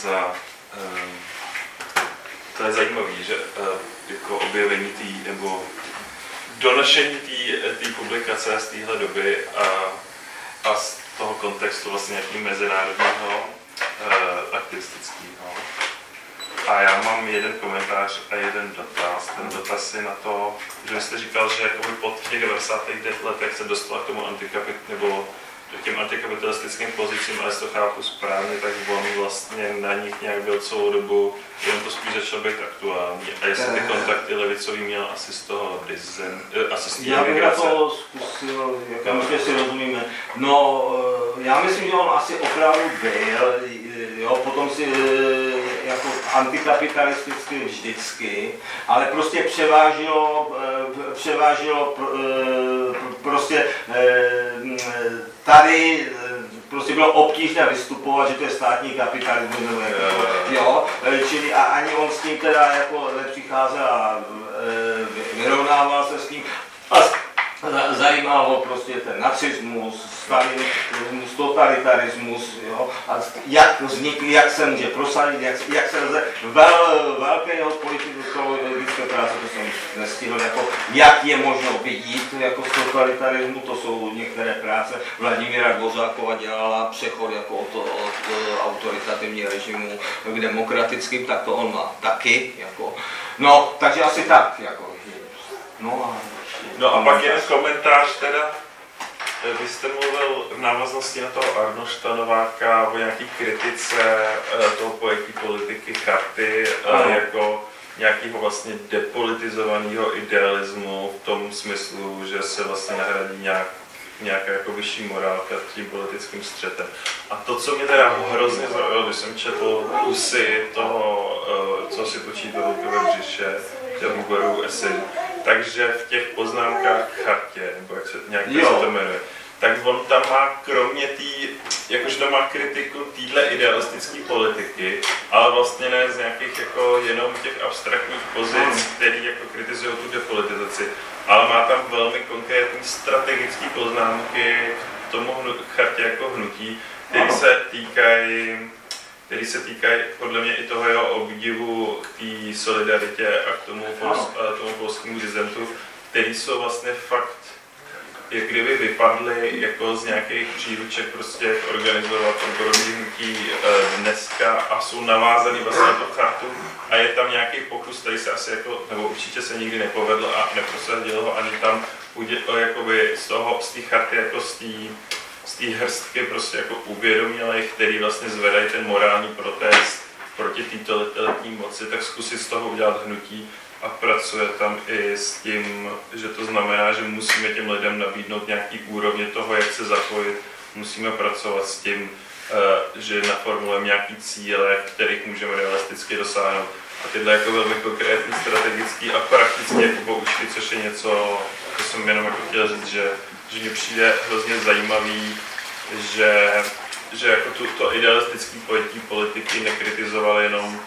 To je zajímavé, že jako objevení nebo donošení té publikace z téhle doby a z toho kontextu vlastně nějaký mezinárodního aktivistického. A já mám jeden komentář a jeden dotaz. Ten dotaz je na to, že jste říkal, že jakoby po těch 90. letech se dostala k tomu nebo těm antikapitalistickým pozicím, ale jestli to chápu správně, tak on vlastně na nich nějak byl celou dobu, jen to spíš začalo být aktuální. A jestli ty kontakty levicový měl asi z toho Já bych na to zkusil, jak myslím, že si rozumíme. No, já myslím, že on asi opravdu byl, jo, potom si jako antikapitalisticky vždycky, ale prostě převážilo prostě tady prostě bylo obtížné vystupovat, že to je státní kapitalismus, jo, čili a ani on s tím teda jako nepřicházel a vyrovnával se s tím. Zajímal ho prostě ten nacismus, stalinismus, totalitarismus, jo, a jak vznikl, jak se může prosadit, jak se lze velké jeho politické práce, to jsem nestihl, jako, jak je možno vyjít jako z totalitarismu, to jsou některé práce. Vladimíra Dvořákova dělala přechod jako od autoritativní režimu k demokratickým, tak to on má taky, jako, no, takže asi tak, jako, No a pak jen komentář teda, vy jste mluvil v návaznosti na toho Arnošta Nováka o nějaký kritice toho pojetí politiky charty jako nějakého vlastně depolitizovaného idealismu v tom smyslu, že se vlastně nahradí nějaká jako vyšší morálka tím politickým střetem. A to, co mě teda hrozně zaujalo, když jsem četl kusy toho, co si točí to Vlkové břiše, těch výborů esej, takže v těch poznámkách chartě, nebo jak se nějak se to jmenuje, tak on tam má kromě jakože tam má kritiku téhle idealistické politiky, ale vlastně ne z nějakých jako jenom těch abstraktních pozic, který jako kritizují tu depolitizaci, ale má tam velmi konkrétní strategické poznámky k tomu chartě jako hnutí, který se týkají podle mě i toho jeho obdivu k té solidaritě a k tomu polskému dizidentu, který jsou vlastně fakt, jak kdyby vypadly jako z nějakých příruček prostě jak organizovat odborový hnutí dneska a jsou navázaný vlastně na tu chartu a je tam nějaký pokus, který se asi jako, nebo určitě se nikdy nepovedl a neprosadil ho ani tam jakoby z té charty jako z té hrstky prostě jako uvědomělých, který vlastně zvedají ten morální protest proti té totalitní moci, tak zkusit z toho udělat hnutí a pracuje tam i s tím, že to znamená, že musíme těm lidem nabídnout nějaký úrovně toho, jak se zapojit, musíme pracovat s tím, že naformulujeme nějaký cíle, kterých můžeme realisticky dosáhnout. A tyhle jako velmi konkrétní, strategický a prakticky jako poučky, což je něco, co jsem jenom jako chtěl říct, že mně přijde hrozně zajímavý, že jako to idealistické pojetí politiky nekritizoval jenom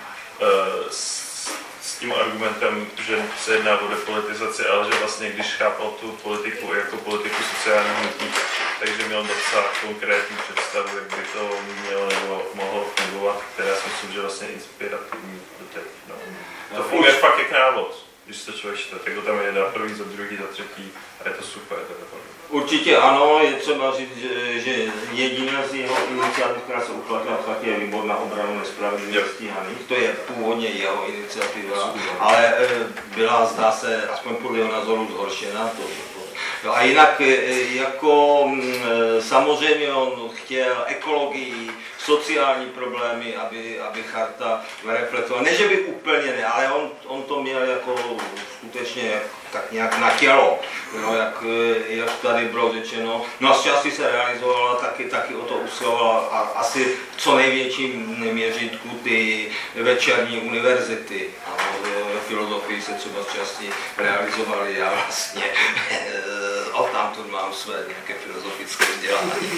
s tím argumentem, že se jedná o depolitizaci, ale že vlastně když chápal tu politiku jako politiku sociálního hnutí, takže měl docela konkrétní představu, jak by to mělo nebo mohlo fungovat, která si myslím, že vlastně inspirativní doteď. No. To funguje fakt jak návod, když se člověk čte, tak to tam je na první, za druhý, za třetí a je to super. Určitě ano, je třeba říct, že jediná z jeho iniciativ, která se uplatila v je výbor na obranu nespravedlivých stíhaných. To je původně jeho iniciativa, ale byla, zdá se, aspoň podle jeho názoru zhoršena. A jinak jako samozřejmě on chtěl ekologii, sociální problémy, aby charta reflektovala. Ne, že by úplně ne, ale on to měl jako skutečně tak nějak na tělo, no, jak tady bylo řečeno. No a z části se realizovala, taky o to usilovala a asi v co největším měřítku ty večerní univerzity. A ve filozofii se třeba z části realizovaly, já vlastně odtamtud mám své nějaké filozofické vzdělání.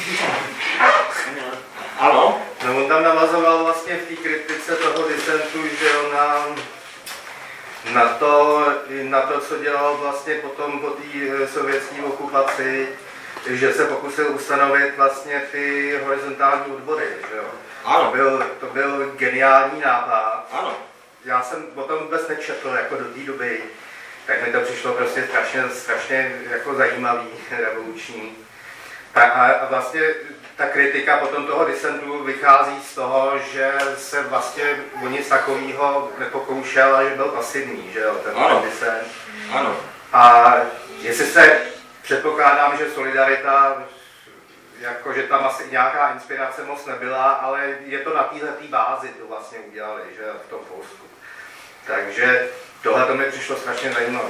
Ano? No, on tam navazoval vlastně v té kritice toho disentu, že ona na to, co dělal vlastně potom po té sovětské okupaci, že se pokusil ustanovit vlastně ty horizontální odbory, že jo? Ano. To byl geniální nápad. Ano. Já jsem o tom vůbec nečetl jako do té doby, tak mi to přišlo prostě strašně jako zajímavý, revoluční. A vlastně ta kritika potom toho disentu vychází z toho, že se vlastně o nic takového nepokoušel a že byl pasivní, že jo, ten disent. Ano. A jestli se předpokládám, že solidarita, jakože tam asi nějaká inspirace moc nebyla, ale je to na této bázi to vlastně udělali, že v tom Polsku. Takže tohle to mi přišlo strašně zajímavé.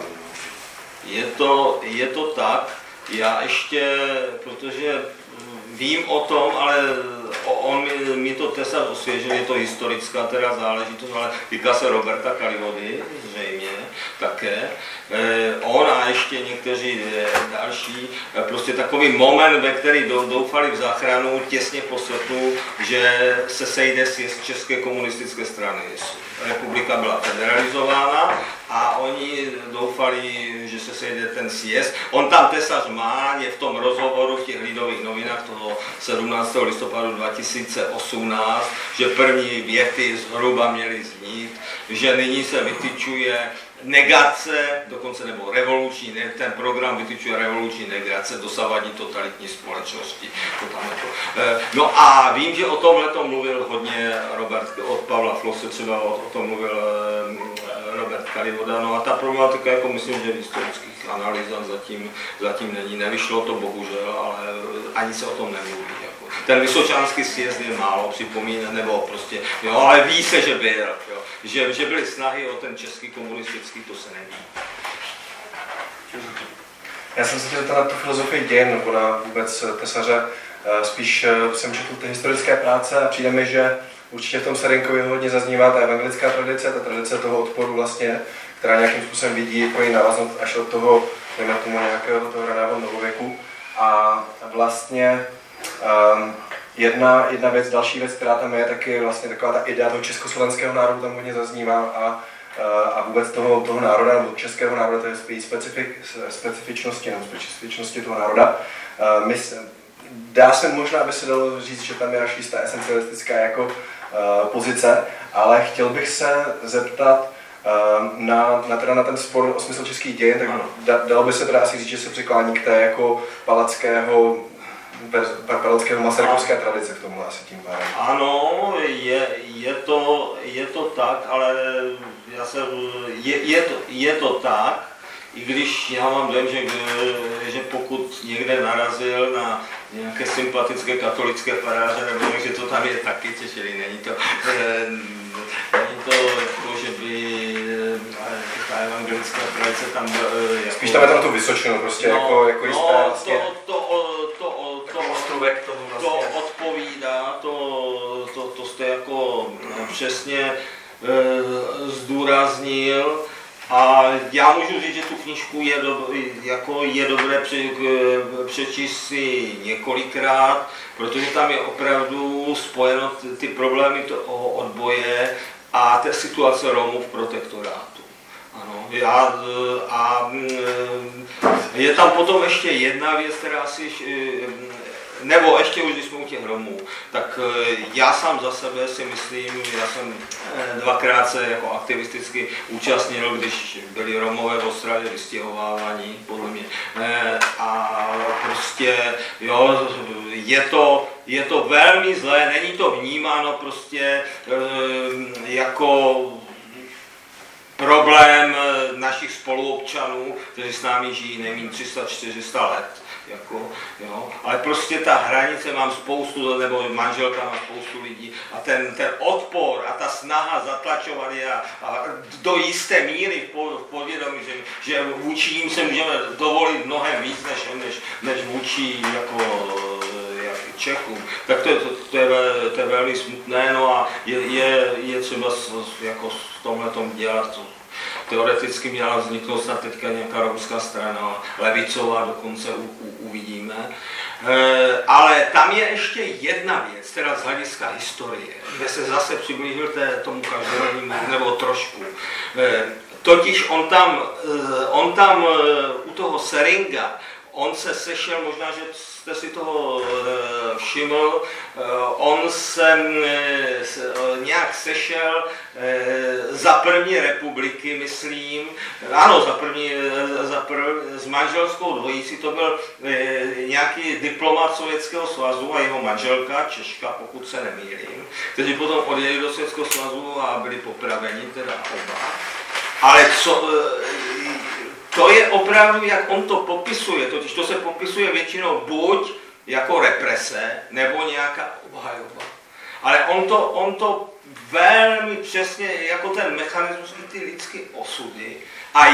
Je to tak. Já ještě, protože vím o tom, ale on mi to tesař osvěžil, je to historická teda záležitost, ale týká se Roberta Kalivody, zřejmě také. On a ještě někteří další, prostě takový moment, ve který doufali v záchranu těsně po srpnu, že se sejde sjezd České komunistické strany. republika byla federalizována a oni doufali, že se sejde ten sjezd. On tam Tesař má, je v tom rozhovoru v těch Lidových novinách toho 17. listopadu 2018, že první věty zhruba měly znít, že nyní se vytyčuje negace, dokonce nebo revoluční, ten program vytyčuje revoluční negace dosavadní totalitní společnosti. No a vím, že o tomhle mluvil hodně Robert, od Pavla Flose třeba o tom mluvil Robert Kalivoda, no a ta problematika, jako myslím, že v historických analýzách zatím není, nevyšlo to bohužel, ale ani se o tom nemluví. Jako. Ten vysočánský sjezd je málo připomíná, nebo prostě, jo, ale ví se, že byl, jo. Že byly snahy o ten český komunistický, to se neví. Já jsem se chtěl na tu filozofii dějin, nebo na vůbec Tesaře, spíš jsem četl ty historické práce a přijde mi, že určitě v tom Serynkovi hodně zaznívá ta evangelická tradice, ta tradice toho odporu vlastně, která nějakým způsobem vidí jako ji návaznost až od toho, dejme tomu nějakého toho raného novověku. A vlastně jedna věc, další věc, která tam je, taky vlastně taková ta idea toho československého národu tam hodně zaznívá a vůbec toho národa, nebo českého národa, to je spíš specifičnosti toho národa. Dá se možná, aby se dalo říct, že tam je až jistá esencialistická jako pozice, ale chtěl bych se zeptat na ten spor o smysl českých dějin, tak dalo by se teda asi říct, že se přiklání k té jako palackého masarykovské tradice k tomu asi tím pádem. Ano, je to tak, ale je to tak, i když já mám dojem, že pokud někde narazil na nějaké sympatické katolické faráře, nebo že to tam je taky, čili není to jako, že by ta evangelická tradice tam jako, spíš tam je tam tu Vysočinu, prostě no, jako jisté vlastně. To odpovídá, to jste jako přesně zdůraznil. A já můžu říct, že tu knížku je dobré přečíst si několikrát, protože tam je opravdu spojeno ty problémy toho odboje a té situace Romů v protektorátu. Ano, je tam potom ještě jedna věc, která si, nebo ještě už, když jsme u těch Romů, tak já sám za sebe si myslím, já jsem dvakrát se jako aktivisticky účastnil, když byli Romové v Ostravě vystěhovávaní, podle mě. A prostě, jo, je to velmi zlé, není to vnímáno prostě jako problém našich spoluobčanů, kteří s námi žijí nejméně 300-400 let. Jako, jo. Ale prostě ta hranice, mám spoustu, nebo manželka má spoustu lidí a ten odpor a ta snaha zatlačovat je a do jisté míry v povědomí, že vůči jim se můžeme dovolit mnohem víc než vůči jako Čechům, tak to je velmi smutné, no a je třeba jako v tomhletom dělat. Teoreticky měla vzniknout snad teďka nějaká romská strana, levicová, dokonce uvidíme. Ale tam je ještě jedna věc, teda z hlediska historie, kde se zase přiblížil tomu každodennímu, nebo trošku. Totiž on tam u toho Serynga, on se sešel, možná, že jste si toho všiml, on se nějak sešel za první republiky, myslím, ano, s manželskou dvojicí, to byl nějaký diplomat Sovětského svazu a jeho manželka, Češka, pokud se nemýlím, kteří potom odjeli do Sovětského svazu a byli popraveni, teda oba. Ale to je opravdu, jak on to popisuje, totiž to se popisuje většinou buď jako represe, nebo nějaká obhajoba. Ale on to velmi přesně, jako ten mechanismus i ty lidské osudy, a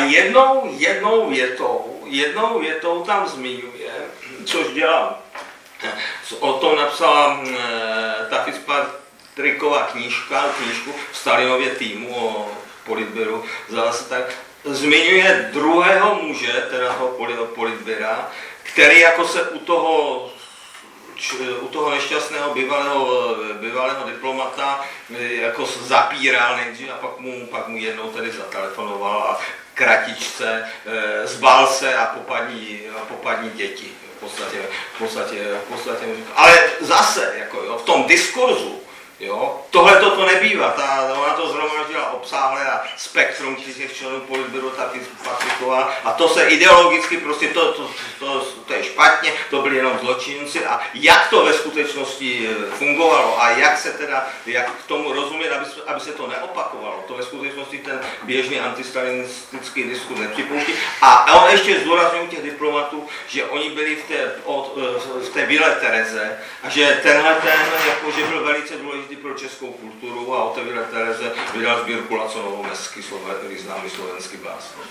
jednou větou tam zmiňuje, což dělá. O tom napsala ta Fitzpatricková knížku v Stalinově týmu o politbyru, zase tak, zmiňuje druhého muže, teda toho politbyra, který jako se u toho u toho nešťastného bývalého diplomata jako zapíral nejdřív a pak mu jednou tedy zatelefonoval a kratičce zbál se a popadní děti. V podstatě. Ale zase, jako jo, v tom diskurzu, jo, tohle to nebývá, ona to zhromaždila obsáhle a spektrum těch členů politbyru taky patrikovala a to se ideologicky prostě, to je špatně, to byli jenom zločinci a jak to ve skutečnosti fungovalo a jak k tomu rozumět, aby se to neopakovalo, to ve skutečnosti ten běžný antistalinistický diskus nepřipouští a on ještě zdůraznil těch diplomatů, že oni byli v té Vile Tereze a že tenhle že byl velice důležitý pro českou kulturu a o té Vile Tereze vydal sbírku Laconovo Mesky, známý slovenský básník.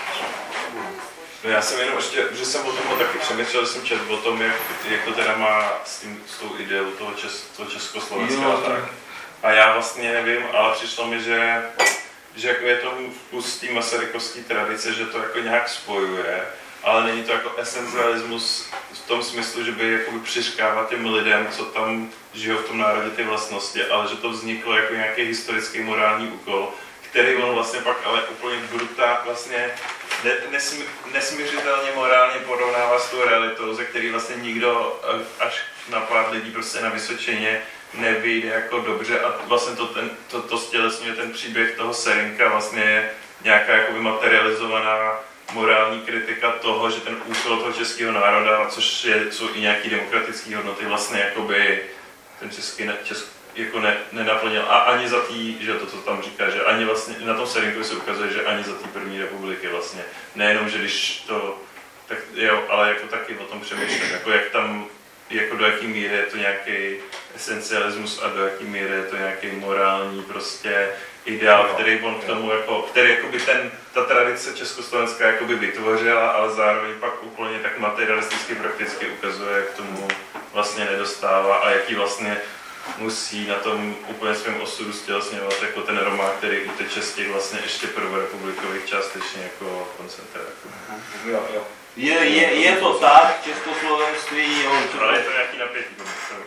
No já jsem jenom ještě, že jsem o tom taky přemýšlel, že jsem četl o tom, jak to teda má s tou ideou toho Československa a tak. A já vlastně nevím, ale přišlo mi, že jako je to vkus té masarykovské tradice, že to jako nějak spojuje, ale není to jako esencialismus v tom smyslu, že by jakoby přiškávat těm lidem, co tam žijou v tom národě, ty vlastnosti, ale že to vzniklo jako nějaký historický morální úkol, který on vlastně pak ale úplně vlastně nesmířitelně morálně porovnává s tou realitou, ze který vlastně nikdo až na pár lidí prostě na Vysočině nevyjde jako dobře a vlastně to stělesňuje ten příběh toho Serynka, vlastně je nějaká jakoby materializovaná morální kritika toho, že ten úkol toho českého národa, což jsou i nějaký demokratické hodnoty, vlastně jakoby ten český jako nenaplnil. A ani za že to, co tam říká, že ani vlastně na tom Serynkovi se ukazuje, že ani za té první republiky vlastně. Nejenom, že když to, tak jo, ale jako taky o tom přemýšlím, jako jak tam, jako do jaký míry je to nějaký esencialismus a do jaký míry je to nějaký morální prostě ideál, který on k tomu jako, který jakoby ta tradice československá jakoby vytvořila, ale zároveň pak úplně tak materialisticky prakticky ukazuje, jak tomu vlastně nedostává a jaký vlastně musí na tom úplně svém osudu stělesňovat jako ten román, který uteče z těch vlastně ještě prvorepublikových částečně jako koncentráků. Jo. Je to tak, Českoslovenství, ale je to nějaký napětí.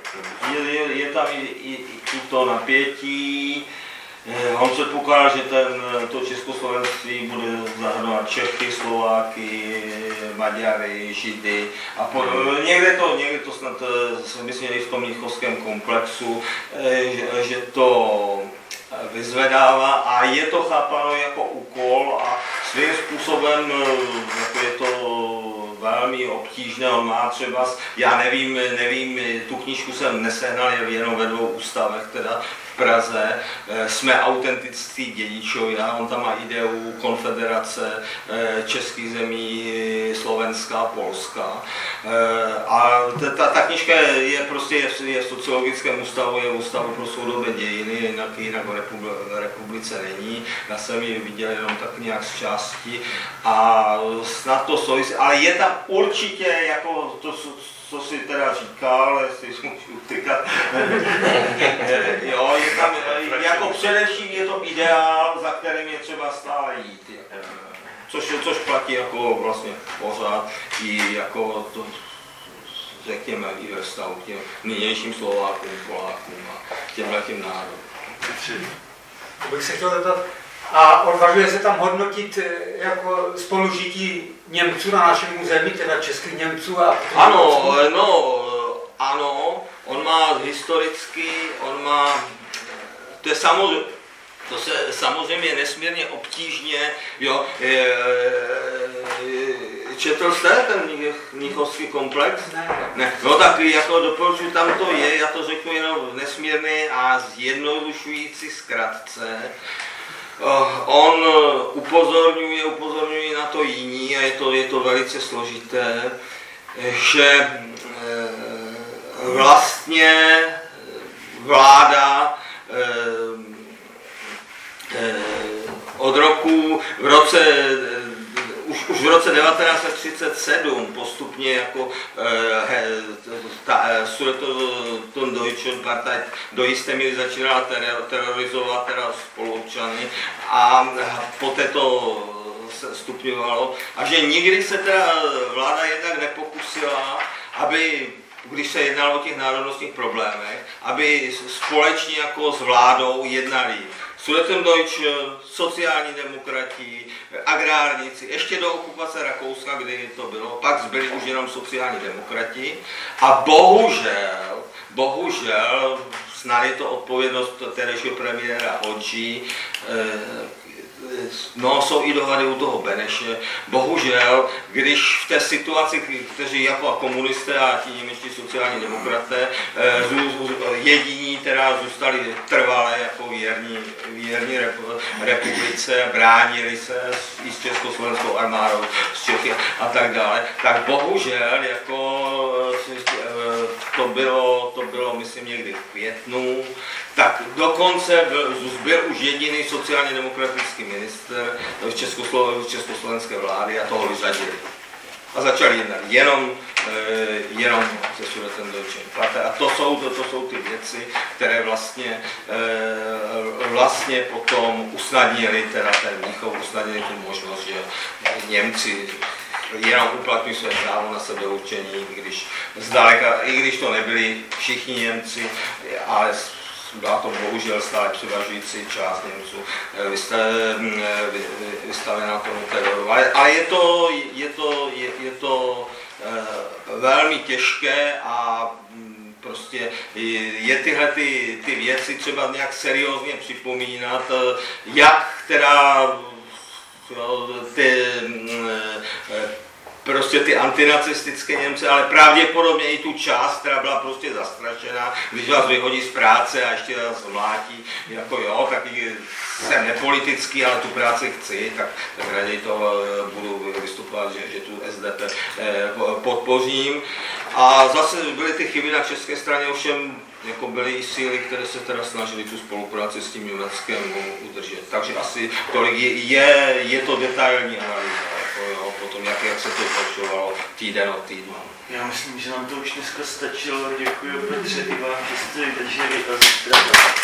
Je tam i to napětí. On předpokládá, že to Českoslovenství bude zahrnovat Čechy, Slováky, Maďary, Židy a někde to snad myslím i v tom mnichovském komplexu, že to vyzvedává a je to chápáno jako úkol a svým způsobem jako je to velmi obtížné, on má třeba, já nevím, tu knížku jsem nesehnal jenom ve 2 ústavech, teda v Praze, jsme autentický dědičovia, on tam má ideu konfederace českých zemí, Slovenska a Polska. A ta knížka je prostě v sociologickém ústavu, je ústavu pro soudobé dějiny, jinak v republice není. Já jsem ji viděl jenom tak nějak z části a snad to souvisí, ale je tam určitě jako to, co si teda říkal, jestli můžu tykat, jo, je tam, jako především je to ideál, za kterým je třeba stále jít, což platí jako vlastně pořád i jako to, řekněme, i ve vztahu k těm nynějším Slovákům, Polákům a těmhletím národům. To bych se chtěl zeptat, a odvažuje se tam hodnotit jako spolužití Němců na našem území, teda českých Němců a... Ano, on má historicky, to se samozřejmě nesmírně obtížně, jo, četl jste ten mnichovský komplex? Ne. No tak jako doporučuji, tam to je, já to řeknu jenom nesmírně a zjednodušující zkratce. On upozorňuje na to jiní a je to velice složité, že vlastně vláda už v roce 1937 postupně jako Deutsche Partei do jisté míry začínala terorizovat teda spoluobčany a poté to se stupňovalo a že nikdy se ta vláda jednak nepokusila, aby když se jednalo o těch národnostních problémech, aby společně jako s vládou jednali Sudetendeutsch, sociální demokrati, agrárníci, ještě do okupace Rakouska, kdy to bylo, pak zbyli už jenom sociální demokrati a bohužel, snad je to odpovědnost tehdejšího premiéra Hodži, no, jsou i dohady u toho Beneše. Bohužel, když v té situaci, kteří jako komunisté a ti němečtí sociální demokraté jediní teda zůstali trvalé jako věrní republice, bránili se i s československou armádou, z Čechy a tak dále, tak bohužel jako to bylo myslím někdy v květnu, tak dokonce byl už jediný sociálně demokratický ministr v československé vlády a toho vyřadili. A začali jednat jenom se Sudetendeutschem. A to jsou ty věci, které vlastně potom usnadnili teda ten Mnichov, usnadnili tu možnost, že Němci jenom uplatňují své právo na sebeurčení, i když to nebyli všichni Němci, ale byla to bohužel stále převažující část Němců vystavená tomu teroru. Ale je to velmi těžké a prostě je tyhle ty věci třeba nějak seriózně připomínat, jak teda prostě ty antinacistické Němce, ale pravděpodobně i tu část, která byla prostě zastrašená, když vás vyhodí z práce a ještě vás mlátí, jako jo, tak jsem nepolitický, ale tu práci chci, tak raději to budu vystupovat, že tu SDP podpořím. A zase byly ty chyby na české straně, ovšem jako byly i síly, které se teda snažili tu spolupráci s tím Německem udržet. Takže asi tolik je to detailní analýza. Jo, potom jak se to zlepšovalo týden od týdnu. Já myslím, že nám to už dneska stačilo. Děkuji Petře i vám, že jste vydrželi a zítra.